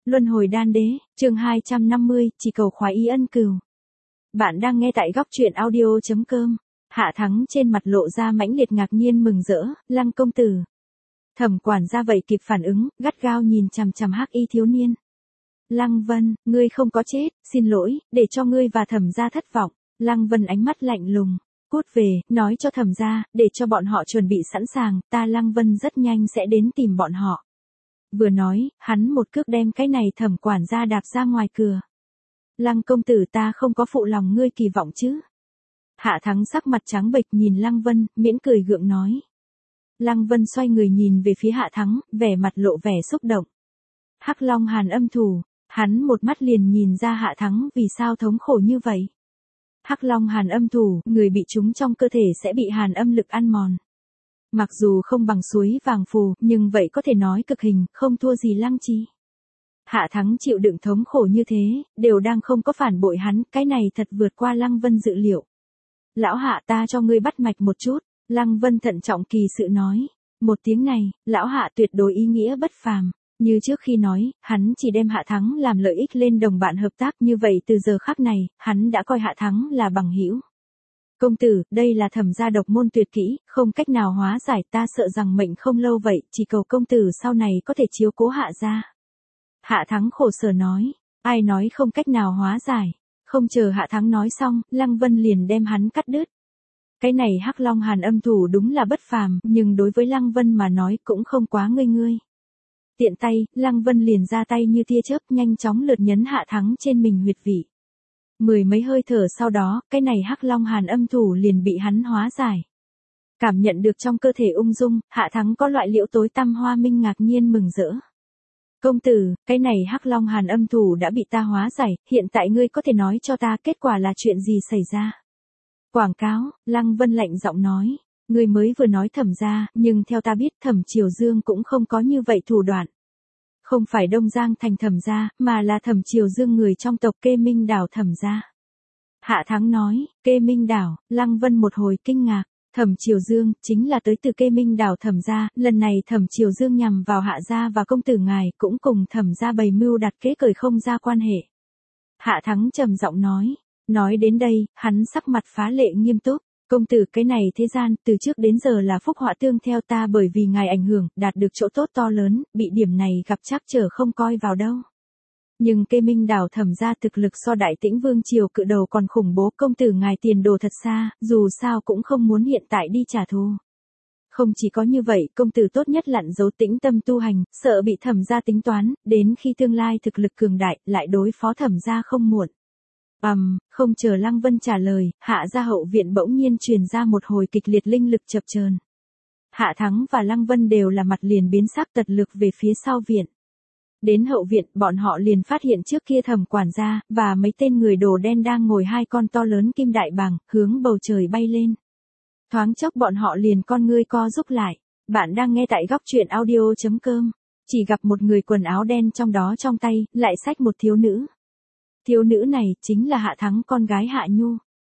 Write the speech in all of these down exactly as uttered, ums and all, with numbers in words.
Luân hồi đan đế, chương hai trăm năm mươi, chỉ cầu khoái ý ân cừu. Bạn đang nghe tại góc truyện audio chấm com. Hạ Thắng trên mặt lộ ra mãnh liệt ngạc nhiên mừng rỡ, Lăng công tử. Thẩm quản gia vậy kịp phản ứng, gắt gao nhìn chằm chằm hắc y thiếu niên. Lăng Vân, ngươi không có chết, xin lỗi, để cho ngươi và Thẩm gia thất vọng. Lăng Vân ánh mắt lạnh lùng, cút về, nói cho Thẩm gia, để cho bọn họ chuẩn bị sẵn sàng, ta Lăng Vân rất nhanh sẽ đến tìm bọn họ. Vừa nói, hắn một cước đem cái này Thẩm quản gia đạp ra ngoài cửa. Lăng công tử, ta không có phụ lòng ngươi kỳ vọng chứ. Hạ Thắng sắc mặt trắng bệch nhìn Lăng Vân, miễn cười gượng nói. Lăng Vân xoay người nhìn về phía Hạ Thắng, vẻ mặt lộ vẻ xúc động. Hắc Long Hàn âm thủ, hắn một mắt liền nhìn ra Hạ Thắng vì sao thống khổ như vậy. Hắc Long Hàn âm thủ, người bị trúng trong cơ thể sẽ bị hàn âm lực ăn mòn. Mặc dù không bằng suối vàng phù, nhưng vậy có thể nói cực hình, không thua gì Lăng Chi. Hạ Thắng chịu đựng thống khổ như thế, đều đang không có phản bội hắn, cái này thật vượt qua Lăng Vân dự liệu. Lão Hạ, ta cho ngươi bắt mạch một chút, Lăng Vân thận trọng kỳ sự nói. Một tiếng này, lão Hạ tuyệt đối ý nghĩa bất phàm. Như trước khi nói, hắn chỉ đem Hạ Thắng làm lợi ích lên đồng bạn hợp tác, như vậy từ giờ khắc này, hắn đã coi Hạ Thắng là bằng hữu. Công tử, đây là Thẩm gia độc môn tuyệt kỹ, không cách nào hóa giải, ta sợ rằng mệnh không lâu vậy, chỉ cầu công tử sau này có thể chiếu cố Hạ gia. Hạ Thắng khổ sở nói, ai nói không cách nào hóa giải. Không chờ Hạ Thắng nói xong, Lăng Vân liền đem hắn cắt đứt. Cái này Hắc Long Hàn âm thủ đúng là bất phàm, nhưng đối với Lăng Vân mà nói cũng không quá ngây ngươi. Tiện tay, Lăng Vân liền ra tay như tia chớp, nhanh chóng lượt nhấn Hạ Thắng trên mình huyệt vị. Mười mấy hơi thở sau đó, cái này Hắc Long Hàn âm thủ liền bị hắn hóa giải. Cảm nhận được trong cơ thể ung dung, Hạ Thắng có loại liễu tối tăm hoa minh ngạc nhiên mừng rỡ. Công tử, cái này Hắc Long Hàn âm thủ đã bị ta hóa giải, hiện tại ngươi có thể nói cho ta kết quả là chuyện gì xảy ra. Quảng cáo, Lăng Vân lạnh giọng nói, ngươi mới vừa nói Thẩm gia, nhưng theo ta biết Thẩm Triều Dương cũng không có như vậy thủ đoạn. Không phải Đông Giang thành Thẩm gia, mà là Thẩm Triều Dương người trong tộc Kê Minh Đảo Thẩm gia. Hạ Thắng nói, Kê Minh Đảo, Lăng Vân một hồi kinh ngạc. Thẩm Triều Dương, chính là tới từ Kê Minh Đảo Thẩm gia, lần này Thẩm Triều Dương nhằm vào Hạ gia và công tử ngài, cũng cùng Thẩm gia bày mưu đặt kế cởi không ra quan hệ. Hạ Thắng trầm giọng nói, nói đến đây, hắn sắc mặt phá lệ nghiêm túc, công tử cái này thế gian, từ trước đến giờ là phúc họa tương theo ta bởi vì ngài ảnh hưởng, đạt được chỗ tốt to lớn, bị điểm này gặp trắc trở không coi vào đâu. Nhưng Kê Minh Đảo Thẩm gia thực lực so Đại Tĩnh Vương triều cự đầu còn khủng bố, công tử ngài tiền đồ thật xa, dù sao cũng không muốn hiện tại đi trả thù. Không chỉ có như vậy, công tử tốt nhất lặn giấu tĩnh tâm tu hành, sợ bị Thẩm gia tính toán, đến khi tương lai thực lực cường đại, lại đối phó Thẩm gia không muộn. Ầm, um, không chờ Lăng Vân trả lời, Hạ gia hậu viện bỗng nhiên truyền ra một hồi kịch liệt linh lực chập chờn. Hạ Thắng và Lăng Vân đều là mặt liền biến sắc tật lực về phía sau viện. Đến hậu viện, bọn họ liền phát hiện trước kia Thẩm quản gia, và mấy tên người đồ đen đang ngồi hai con to lớn kim đại bàng, hướng bầu trời bay lên. Thoáng chốc bọn họ liền con ngươi co rúm lại. Bạn đang nghe tại góc truyện audio chấm com. Chỉ gặp một người quần áo đen trong đó trong tay, lại xách một thiếu nữ. Thiếu nữ này, chính là Hạ Thắng con gái Hạ Nhu.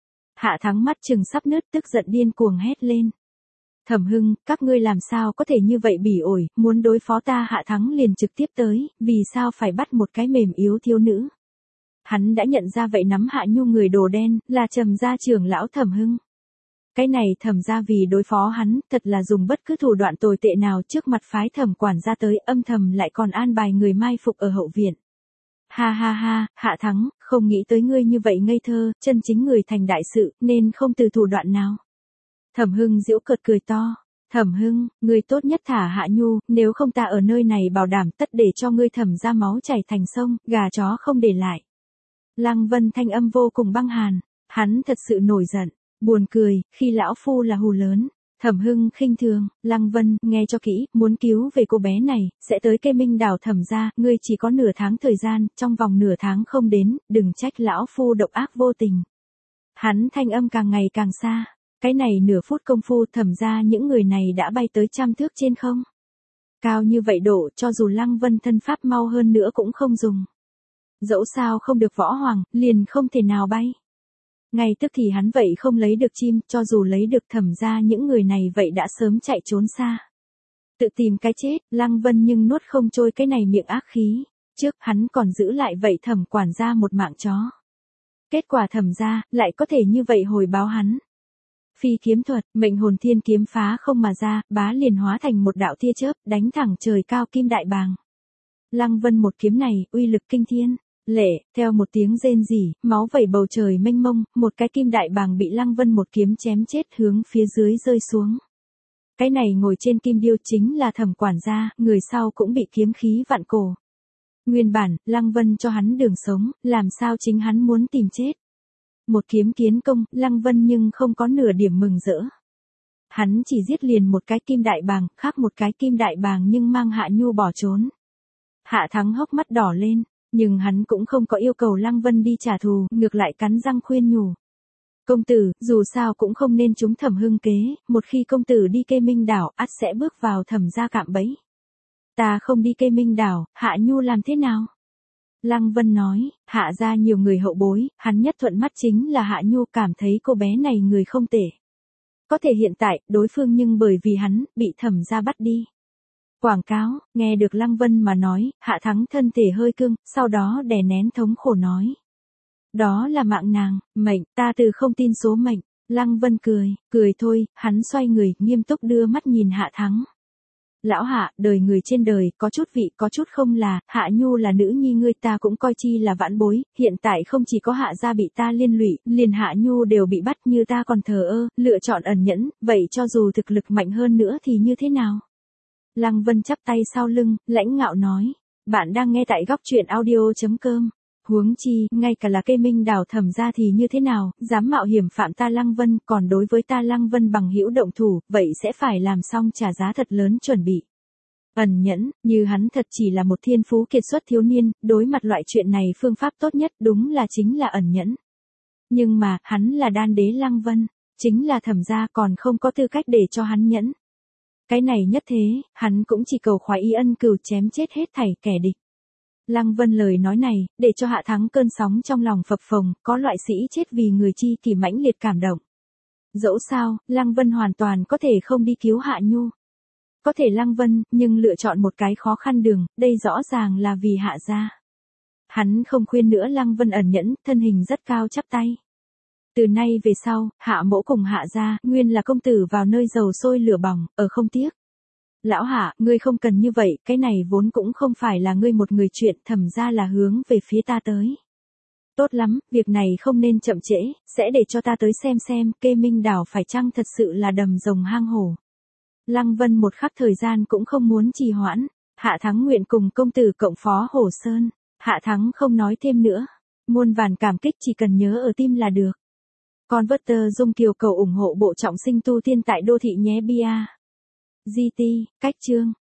Hạ Thắng mắt trừng sắp nứt, tức giận điên cuồng hét lên. Thẩm Hưng, các ngươi làm sao có thể như vậy bỉ ổi, muốn đối phó ta? Hạ Thắng liền trực tiếp tới, vì sao phải bắt một cái mềm yếu thiếu nữ? Hắn đã nhận ra vậy nắm Hạ Nhu người đồ đen, là Trầm gia trưởng lão Thẩm Hưng. Cái này Thẩm gia vì đối phó hắn, thật là dùng bất cứ thủ đoạn tồi tệ nào trước mặt phái Thẩm quản gia tới, âm thầm lại còn an bài người mai phục ở hậu viện. Ha ha ha, Hạ Thắng, không nghĩ tới ngươi như vậy ngây thơ, chân chính người thành đại sự, nên không từ thủ đoạn nào. Thẩm Hưng giễu cợt cười to. Thẩm Hưng, ngươi tốt nhất thả Hạ Nhu, nếu không ta ở nơi này bảo đảm tất để cho ngươi Thẩm ra máu chảy thành sông, gà chó không để lại. Lăng Vân thanh âm vô cùng băng hàn, hắn thật sự nổi giận, buồn cười, khi lão phu là hù lớn. Thẩm Hưng khinh thường, Lăng Vân, nghe cho kỹ, muốn cứu về cô bé này, sẽ tới Kê Minh Đảo Thẩm gia, ngươi chỉ có nửa tháng thời gian, trong vòng nửa tháng không đến, đừng trách lão phu độc ác vô tình. Hắn thanh âm càng ngày càng xa, cái này nửa phút công phu Thẩm gia những người này đã bay tới trăm thước trên không. Cao như vậy độ, cho dù Lăng Vân thân pháp mau hơn nữa cũng không dùng. Dẫu sao không được võ hoàng, liền không thể nào bay. Ngay tức thì hắn vậy không lấy được chim, cho dù lấy được Thẩm gia những người này vậy đã sớm chạy trốn xa. Tự tìm cái chết, Lăng Vân nhưng nuốt không trôi cái này miệng ác khí. Trước hắn còn giữ lại vậy Thẩm quản gia một mạng chó. Kết quả Thẩm gia lại có thể như vậy hồi báo hắn. Phi kiếm thuật, mệnh hồn thiên kiếm phá không mà ra, bá liền hóa thành một đạo tia chớp, đánh thẳng trời cao kim đại bàng. Lăng Vân một kiếm này, uy lực kinh thiên. Lệ, theo một tiếng rên rỉ, máu vẩy bầu trời mênh mông, một cái kim đại bàng bị Lăng Vân một kiếm chém chết hướng phía dưới rơi xuống. Cái này ngồi trên kim điêu chính là Thẩm quản gia, người sau cũng bị kiếm khí vặn cổ. Nguyên bản, Lăng Vân cho hắn đường sống, làm sao chính hắn muốn tìm chết. Một kiếm kiến công, Lăng Vân nhưng không có nửa điểm mừng rỡ. Hắn chỉ giết liền một cái kim đại bàng, khác một cái kim đại bàng nhưng mang Hạ Nhu bỏ trốn. Hạ Thắng hốc mắt đỏ lên, nhưng hắn cũng không có yêu cầu Lăng Vân đi trả thù, ngược lại cắn răng khuyên nhủ. Công tử, dù sao cũng không nên trúng Thẩm Hưng kế, một khi công tử đi Kê Minh đảo, ắt sẽ bước vào Thẩm gia cạm bẫy. Ta không đi Kê Minh đảo, Hạ Nhu làm thế nào? Lăng Vân nói, Hạ gia nhiều người hậu bối, hắn nhất thuận mắt chính là Hạ Nhu, cảm thấy cô bé này người không tệ. Có thể hiện tại, đối phương nhưng bởi vì hắn, bị Thẩm gia bắt đi. Quảng cáo, nghe được Lăng Vân mà nói, Hạ Thắng thân thể hơi cương, sau đó đè nén thống khổ nói. Đó là mạng nàng, mệnh, ta từ không tin số mệnh. Lăng Vân cười, cười thôi, hắn xoay người, nghiêm túc đưa mắt nhìn Hạ Thắng. Lão Hạ, đời người trên đời, có chút vị, có chút không là, Hạ Nhu là nữ nhi ngươi ta cũng coi chi là vãn bối, hiện tại không chỉ có Hạ gia bị ta liên lụy, liền Hạ Nhu đều bị bắt như ta còn thờ ơ, lựa chọn ẩn nhẫn, vậy cho dù thực lực mạnh hơn nữa thì như thế nào? Lăng Vân chắp tay sau lưng, lãnh ngạo nói, bạn đang nghe tại góc truyện audio chấm com. Huống chi, ngay cả là Kê Minh đảo Thẩm gia thì như thế nào, dám mạo hiểm phạm ta Lăng Vân, còn đối với ta Lăng Vân bằng hữu động thủ, vậy sẽ phải làm xong trả giá thật lớn chuẩn bị. Ẩn nhẫn, như hắn thật chỉ là một thiên phú kiệt xuất thiếu niên, đối mặt loại chuyện này phương pháp tốt nhất đúng là chính là ẩn nhẫn. Nhưng mà, hắn là đan đế Lăng Vân, chính là Thẩm gia còn không có tư cách để cho hắn nhẫn. Cái này nhất thế, hắn cũng chỉ cầu khoái y ân cừu chém chết hết thảy kẻ địch. Lăng Vân lời nói này, để cho Hạ Thắng cơn sóng trong lòng phập phồng, có loại sĩ chết vì người chi kỷ mãnh liệt cảm động. Dẫu sao, Lăng Vân hoàn toàn có thể không đi cứu Hạ Nhu. Có thể Lăng Vân, nhưng lựa chọn một cái khó khăn đường, đây rõ ràng là vì Hạ gia. Hắn không khuyên nữa Lăng Vân ẩn nhẫn, thân hình rất cao chắp tay. Từ nay về sau, Hạ mỗ cùng Hạ gia, nguyên là công tử vào nơi dầu sôi lửa bỏng, ở không tiếc. Lão Hạ, ngươi không cần như vậy, cái này vốn cũng không phải là ngươi một người chuyện, Thẩm ra là hướng về phía ta tới. Tốt lắm, việc này không nên chậm trễ, sẽ để cho ta tới xem xem, Kê Minh đảo phải chăng thật sự là đầm rồng hang hổ. Lăng Vân một khắc thời gian cũng không muốn trì hoãn, Hạ Thắng nguyện cùng công tử cộng phó Hổ Sơn, Hạ Thắng không nói thêm nữa, muôn vàn cảm kích chỉ cần nhớ ở tim là được. Converter Dung Kiều cầu ủng hộ bộ trọng sinh tu tiên tại đô thị nhé bia. giê tê, cách chương.